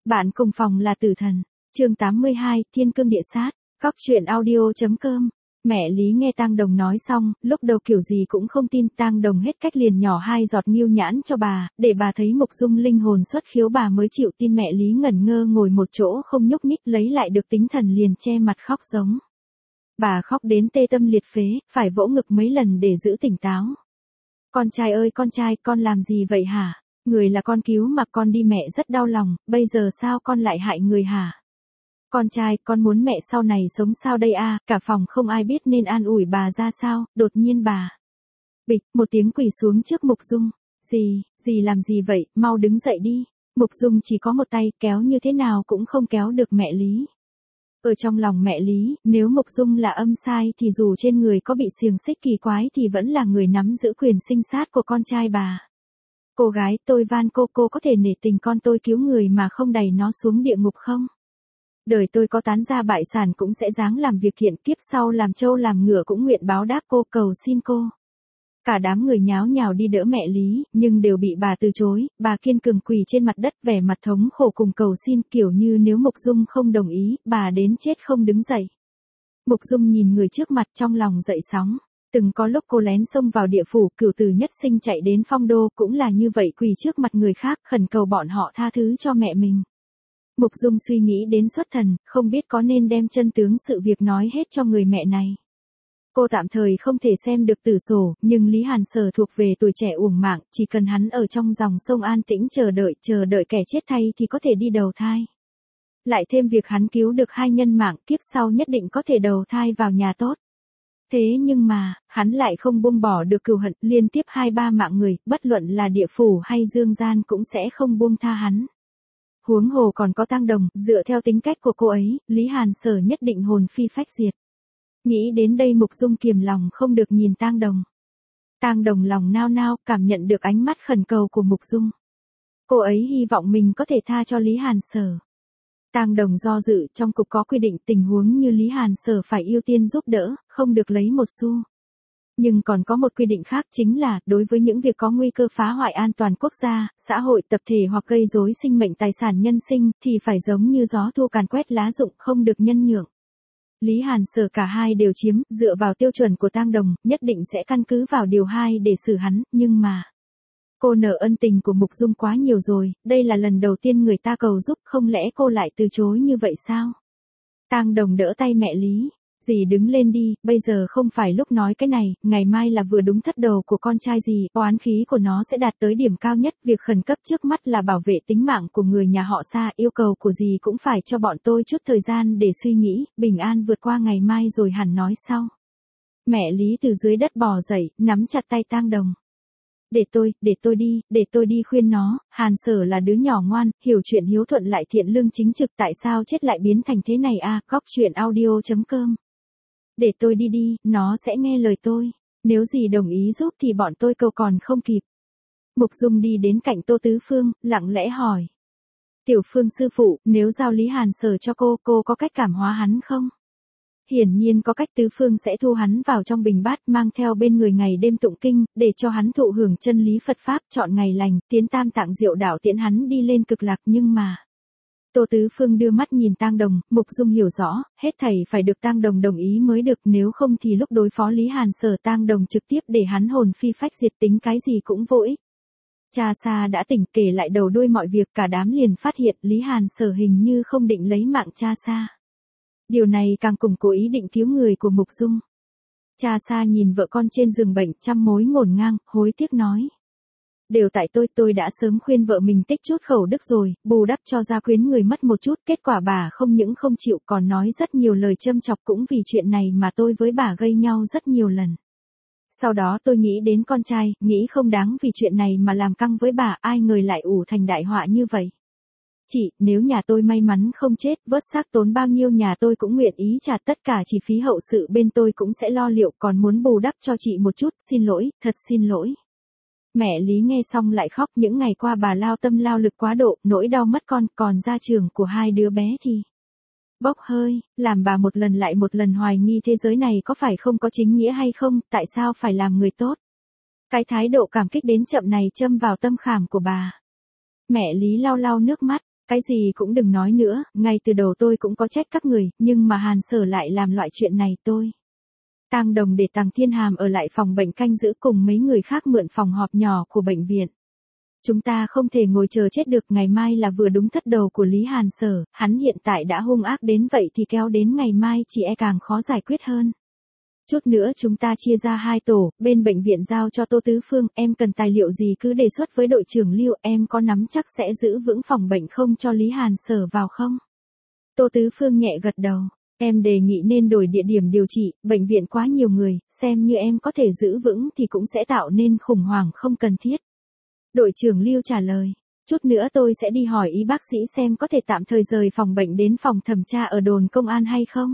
Bạn cùng phòng là tử thần. Chương 82, Thiên Cương Địa Sát. Góc truyện audio.com. Mẹ Lý nghe Tang Đồng nói xong, lúc đầu kiểu gì cũng không tin. Tang Đồng hết cách liền nhỏ 2 giọt nghiêu nhãn cho bà, để bà thấy Mục Dung linh hồn xuất khiếu bà mới chịu tin. Mẹ Lý ngẩn ngơ ngồi một chỗ không nhúc nhích, lấy lại được tính thần liền che mặt khóc giống. Bà khóc đến tê tâm liệt phế, phải vỗ ngực mấy lần để giữ tỉnh táo. Con trai ơi con trai, con làm gì vậy hả? Người là con cứu mà con đi, mẹ rất đau lòng, bây giờ sao con lại hại người hả? Con trai, con muốn mẹ sau này sống sao đây a? Cả phòng không ai biết nên an ủi bà ra sao, đột nhiên bà. Bịch, một tiếng quỳ xuống trước Mục Dung. Dì làm gì vậy, mau đứng dậy đi. Mục Dung chỉ có một tay, kéo như thế nào cũng không kéo được mẹ Lý. Ở trong lòng mẹ Lý, nếu Mục Dung là âm sai thì dù trên người có bị xiềng xích kỳ quái thì vẫn là người nắm giữ quyền sinh sát của con trai bà. Cô gái, tôi van cô có thể nể tình con tôi cứu người mà không đày nó xuống địa ngục không? Đời tôi có tán gia bại sản cũng sẽ dáng làm việc thiện, kiếp sau làm trâu làm ngựa cũng nguyện báo đáp cô, cầu xin cô. Cả đám người nháo nhào đi đỡ mẹ Lý, nhưng đều bị bà từ chối. Bà kiên cường quỳ trên mặt đất vẻ mặt thống khổ cùng cầu xin, kiểu như nếu Mục Dung không đồng ý, bà đến chết không đứng dậy. Mục Dung nhìn người trước mặt trong lòng dậy sóng. Từng có lúc cô lén xông vào địa phủ, Cửu Tử Nhất Sinh chạy đến Phong Đô cũng là như vậy, quỳ trước mặt người khác khẩn cầu bọn họ tha thứ cho mẹ mình. Mục Dung suy nghĩ đến xuất thần, không biết có nên đem chân tướng sự việc nói hết cho người mẹ này. Cô tạm thời không thể xem được tử sổ, nhưng Lý Hàn Sở thuộc về tuổi trẻ uổng mạng, chỉ cần hắn ở trong dòng sông an tĩnh chờ đợi kẻ chết thay thì có thể đi đầu thai. Lại thêm việc hắn cứu được 2 nhân mạng, kiếp sau nhất định có thể đầu thai vào nhà tốt. Thế nhưng mà, hắn lại không buông bỏ được cừu hận, liên tiếp 2-3 mạng người, bất luận là địa phủ hay dương gian cũng sẽ không buông tha hắn. Huống hồ còn có Tang Đồng, dựa theo tính cách của cô ấy, Lý Hàn Sở nhất định hồn phi phách diệt. Nghĩ đến đây Mục Dung kiềm lòng không được nhìn Tang Đồng. Tang Đồng lòng nao nao, cảm nhận được ánh mắt khẩn cầu của Mục Dung. Cô ấy hy vọng mình có thể tha cho Lý Hàn Sở. Tang Đồng do dự, trong cục có quy định tình huống như Lý Hàn Sở phải ưu tiên giúp đỡ, không được lấy một xu. Nhưng còn có một quy định khác, chính là, đối với những việc có nguy cơ phá hoại an toàn quốc gia, xã hội, tập thể hoặc gây rối sinh mệnh tài sản nhân sinh, thì phải giống như gió thu càn quét lá rụng, không được nhân nhượng. Lý Hàn Sở cả hai đều chiếm, dựa vào tiêu chuẩn của Tang Đồng, nhất định sẽ căn cứ vào điều 2 để xử hắn, nhưng mà. Cô nợ ân tình của Mục Dung quá nhiều rồi, đây là lần đầu tiên người ta cầu giúp, không lẽ cô lại từ chối như vậy sao? Tang Đồng đỡ tay mẹ Lý. Dì đứng lên đi, bây giờ không phải lúc nói cái này, ngày mai là vừa đúng thất đầu của con trai dì, oán khí của nó sẽ đạt tới điểm cao nhất, việc khẩn cấp trước mắt là bảo vệ tính mạng của người nhà họ Sa, yêu cầu của dì cũng phải cho bọn tôi chút thời gian để suy nghĩ, bình an vượt qua ngày mai rồi hẳn nói sau. Mẹ Lý từ dưới đất bò dậy, nắm chặt tay Tang Đồng. Để tôi đi khuyên nó, Hàn Sở là đứa nhỏ ngoan, hiểu chuyện hiếu thuận lại thiện lương chính trực, tại sao chết lại biến thành thế này a? Góc truyện audio.com. Để tôi đi, nó sẽ nghe lời tôi. Nếu dì đồng ý giúp thì bọn tôi cầu còn không kịp. Mục Dung đi đến cạnh Tô Tứ Phương, lặng lẽ hỏi. Tiểu Phương sư phụ, nếu giao Lý Hàn Sở cho cô có cách cảm hóa hắn không? Hiển nhiên có cách. Tứ Phương sẽ thu hắn vào trong bình bát, mang theo bên người ngày đêm tụng kinh, để cho hắn thụ hưởng chân lý Phật Pháp, chọn ngày lành, tiến Tam Tạng Diệu Đạo tiễn hắn đi lên cực lạc. Nhưng mà. Tô Tứ Phương đưa mắt nhìn Tang Đồng, Mục Dung hiểu rõ, hết thảy phải được Tang Đồng đồng ý mới được, nếu không thì lúc đối phó Lý Hàn Sở Tang Đồng trực tiếp để hắn hồn phi phách diệt, tính cái gì cũng vô ích. Cha Sa đã tỉnh, kể lại đầu đuôi mọi việc, cả đám liền phát hiện Lý Hàn Sở hình như không định lấy mạng cha Sa. Điều này càng củng cố ý định cứu người của Mục Dung. Cha Sa nhìn vợ con trên giường bệnh, trăm mối ngổn ngang, hối tiếc nói. Đều tại tôi đã sớm khuyên vợ mình tích chút khẩu đức rồi, bù đắp cho gia quyến người mất một chút, kết quả bà không những không chịu còn nói rất nhiều lời châm chọc, cũng vì chuyện này mà tôi với bà gây nhau rất nhiều lần. Sau đó tôi nghĩ đến con trai, nghĩ không đáng vì chuyện này mà làm căng với bà, ai ngờ lại ủ thành đại họa như vậy. Chị, nếu nhà tôi may mắn không chết, vớt xác tốn bao nhiêu nhà tôi cũng nguyện ý trả, tất cả chi phí hậu sự bên tôi cũng sẽ lo liệu, còn muốn bù đắp cho chị một chút, xin lỗi, thật xin lỗi. Mẹ Lý nghe xong lại khóc, những ngày qua bà lao tâm lao lực quá độ, nỗi đau mất con, còn gia trưởng của 2 đứa bé thì bốc hơi, làm bà một lần lại một lần hoài nghi thế giới này có phải không có chính nghĩa hay không, tại sao phải làm người tốt. Cái thái độ cảm kích đến chậm này châm vào tâm khảm của bà. Mẹ Lý lau lau nước mắt, Cái gì cũng đừng nói nữa, ngay từ đầu tôi cũng có trách các người, nhưng mà Hàn Sở lại làm loại chuyện này tôi. Tang Đồng để Tằng Thiên Hàm ở lại phòng bệnh canh giữ cùng mấy người khác mượn phòng họp nhỏ của bệnh viện. Chúng ta không thể ngồi chờ chết được, ngày mai là vừa đúng thất đầu của Lý Hàn Sở, hắn hiện tại đã hung ác đến vậy thì kéo đến ngày mai chỉ e càng khó giải quyết hơn. Chút nữa chúng ta chia ra 2 tổ, bên bệnh viện giao cho Tô Tứ Phương, em cần tài liệu gì cứ đề xuất với đội trưởng Lưu, em có nắm chắc sẽ giữ vững phòng bệnh không cho Lý Hàn Sở vào không? Tô Tứ Phương nhẹ gật đầu, em đề nghị nên đổi địa điểm điều trị, bệnh viện quá nhiều người, xem như em có thể giữ vững thì cũng sẽ tạo nên khủng hoảng không cần thiết. Đội trưởng Lưu trả lời, chút nữa tôi sẽ đi hỏi y bác sĩ xem có thể tạm thời rời phòng bệnh đến phòng thẩm tra ở đồn công an hay không.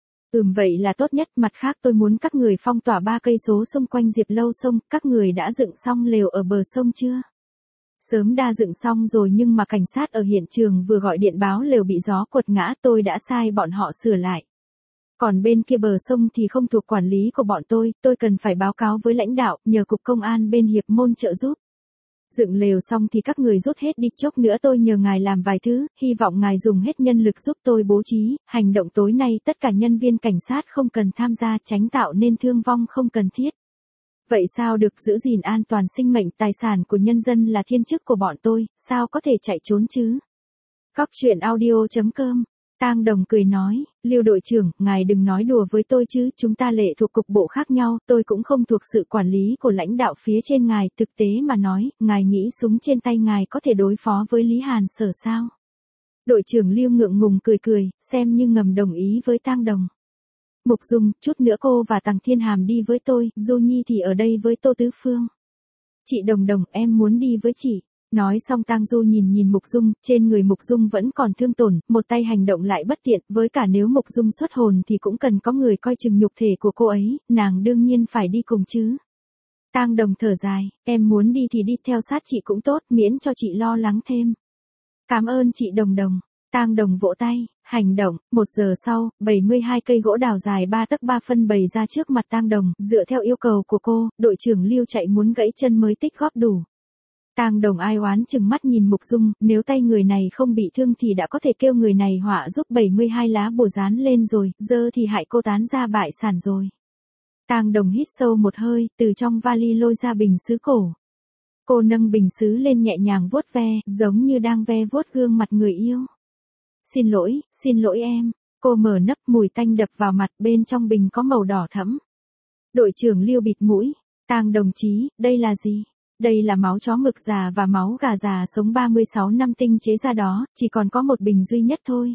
Vậy là tốt nhất, mặt khác tôi muốn các người phong tỏa 3 cây số xung quanh Diệp Lâu sông, các người đã dựng xong lều ở bờ sông chưa? Sớm đã dựng xong rồi nhưng mà cảnh sát ở hiện trường vừa gọi điện báo lều bị gió quật ngã, tôi đã sai bọn họ sửa lại. Còn bên kia bờ sông thì không thuộc quản lý của bọn tôi cần phải báo cáo với lãnh đạo, nhờ cục công an bên Hiệp Môn trợ giúp. Dựng lều xong thì các người rút hết đi, chốc nữa tôi nhờ ngài làm vài thứ, hy vọng ngài dùng hết nhân lực giúp tôi bố trí, hành động tối nay tất cả nhân viên cảnh sát không cần tham gia, tránh tạo nên thương vong không cần thiết. Vậy sao được, giữ gìn an toàn sinh mệnh tài sản của nhân dân là thiên chức của bọn tôi, sao có thể chạy trốn chứ? Cóc truyện audio.com. Tang Đồng cười nói, Lưu đội trưởng, ngài đừng nói đùa với tôi chứ, chúng ta lệ thuộc cục bộ khác nhau, tôi cũng không thuộc sự quản lý của lãnh đạo phía trên ngài, thực tế mà nói, ngài nghĩ súng trên tay ngài có thể đối phó với Lý Hàn Sở sao? Đội trưởng Lưu ngượng ngùng cười, xem như ngầm đồng ý với Tang Đồng. Mục Dung, chút nữa cô và Tằng Thiên Hàm đi với tôi, Du Nhi thì ở đây với Tô Tứ Phương. Chị Đồng, em muốn đi với chị. Nói xong Tang Du nhìn Mục Dung, trên người Mục Dung vẫn còn thương tổn, một tay hành động lại bất tiện, với cả nếu Mục Dung xuất hồn thì cũng cần có người coi chừng nhục thể của cô ấy, nàng đương nhiên phải đi cùng chứ. Tang Đồng thở dài, em muốn đi thì đi theo sát chị cũng tốt, miễn cho chị lo lắng thêm. Cảm ơn chị Đồng. Tang Đồng vỗ tay, hành động. 1 giờ sau, 72 cây gỗ đào dài 3 tấc 3 phân bày ra trước mặt Tang Đồng, dựa theo yêu cầu của cô, đội trưởng Lưu chạy muốn gãy chân mới tích góp đủ. Tang Đồng ai oán chừng mắt nhìn Mục Dung, nếu tay người này không bị thương thì đã có thể kêu người này họa giúp 72 lá bùa dán lên rồi, giờ thì hại cô tán ra bại sản rồi. Tang Đồng hít sâu một hơi, từ trong vali lôi ra bình sứ cổ. Cô nâng bình sứ lên nhẹ nhàng vuốt ve, giống như đang ve vuốt gương mặt người yêu. Xin lỗi em. Cô mở nắp, mùi tanh đập vào mặt, bên trong bình có màu đỏ thẫm. Đội trưởng Lưu bịt mũi, Tang đồng chí, đây là gì? Đây là máu chó mực già và máu gà già sống 36 năm tinh chế ra đó, chỉ còn có một bình duy nhất thôi.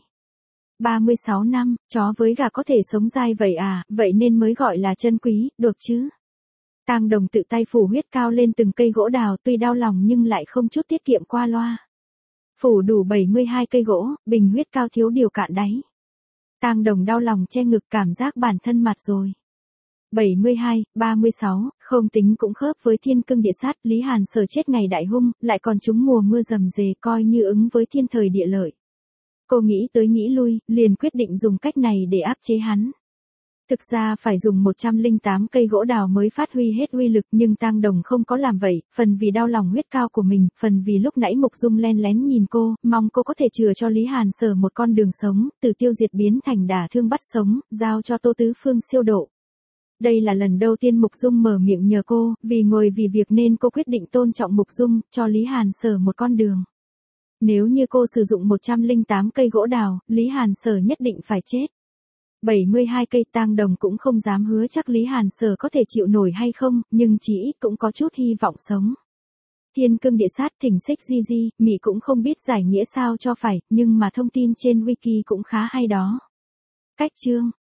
36 năm, chó với gà có thể sống dai vậy à, vậy nên mới gọi là chân quý, được chứ? Tang Đồng tự tay phủ huyết cao lên từng cây gỗ đào, tuy đau lòng nhưng lại không chút tiết kiệm qua loa. Phủ đủ 72 cây gỗ, bình huyết cao thiếu điều cạn đáy. Tang Đồng đau lòng che ngực, cảm giác bản thân mặt rồi. 72, 36, không tính cũng khớp với thiên cương địa sát, Lý Hàn Sở chết ngày đại hung, lại còn trúng mùa mưa rầm rề, coi như ứng với thiên thời địa lợi. Cô nghĩ tới nghĩ lui, liền quyết định dùng cách này để áp chế hắn. Thực ra phải dùng 108 cây gỗ đào mới phát huy hết uy lực, nhưng Tang Đồng không có làm vậy, phần vì đau lòng huyết cao của mình, phần vì lúc nãy Mục Dung len lén nhìn cô, mong cô có thể chừa cho Lý Hàn Sở một con đường sống, từ tiêu diệt biến thành đả thương bắt sống, giao cho Tô Tứ Phương siêu độ. Đây là lần đầu tiên Mục Dung mở miệng nhờ cô, vì ngồi vì việc nên cô quyết định tôn trọng Mục Dung, cho Lý Hàn Sở một con đường. Nếu như cô sử dụng 108 cây gỗ đào, Lý Hàn Sở nhất định phải chết. 72 cây, Tang Đồng cũng không dám hứa chắc Lý Hàn Sở có thể chịu nổi hay không, nhưng chỉ ít cũng có chút hy vọng sống. Thiên cương địa sát thỉnh xích di, Mị cũng không biết giải nghĩa sao cho phải, nhưng mà thông tin trên wiki cũng khá hay đó. Cách chương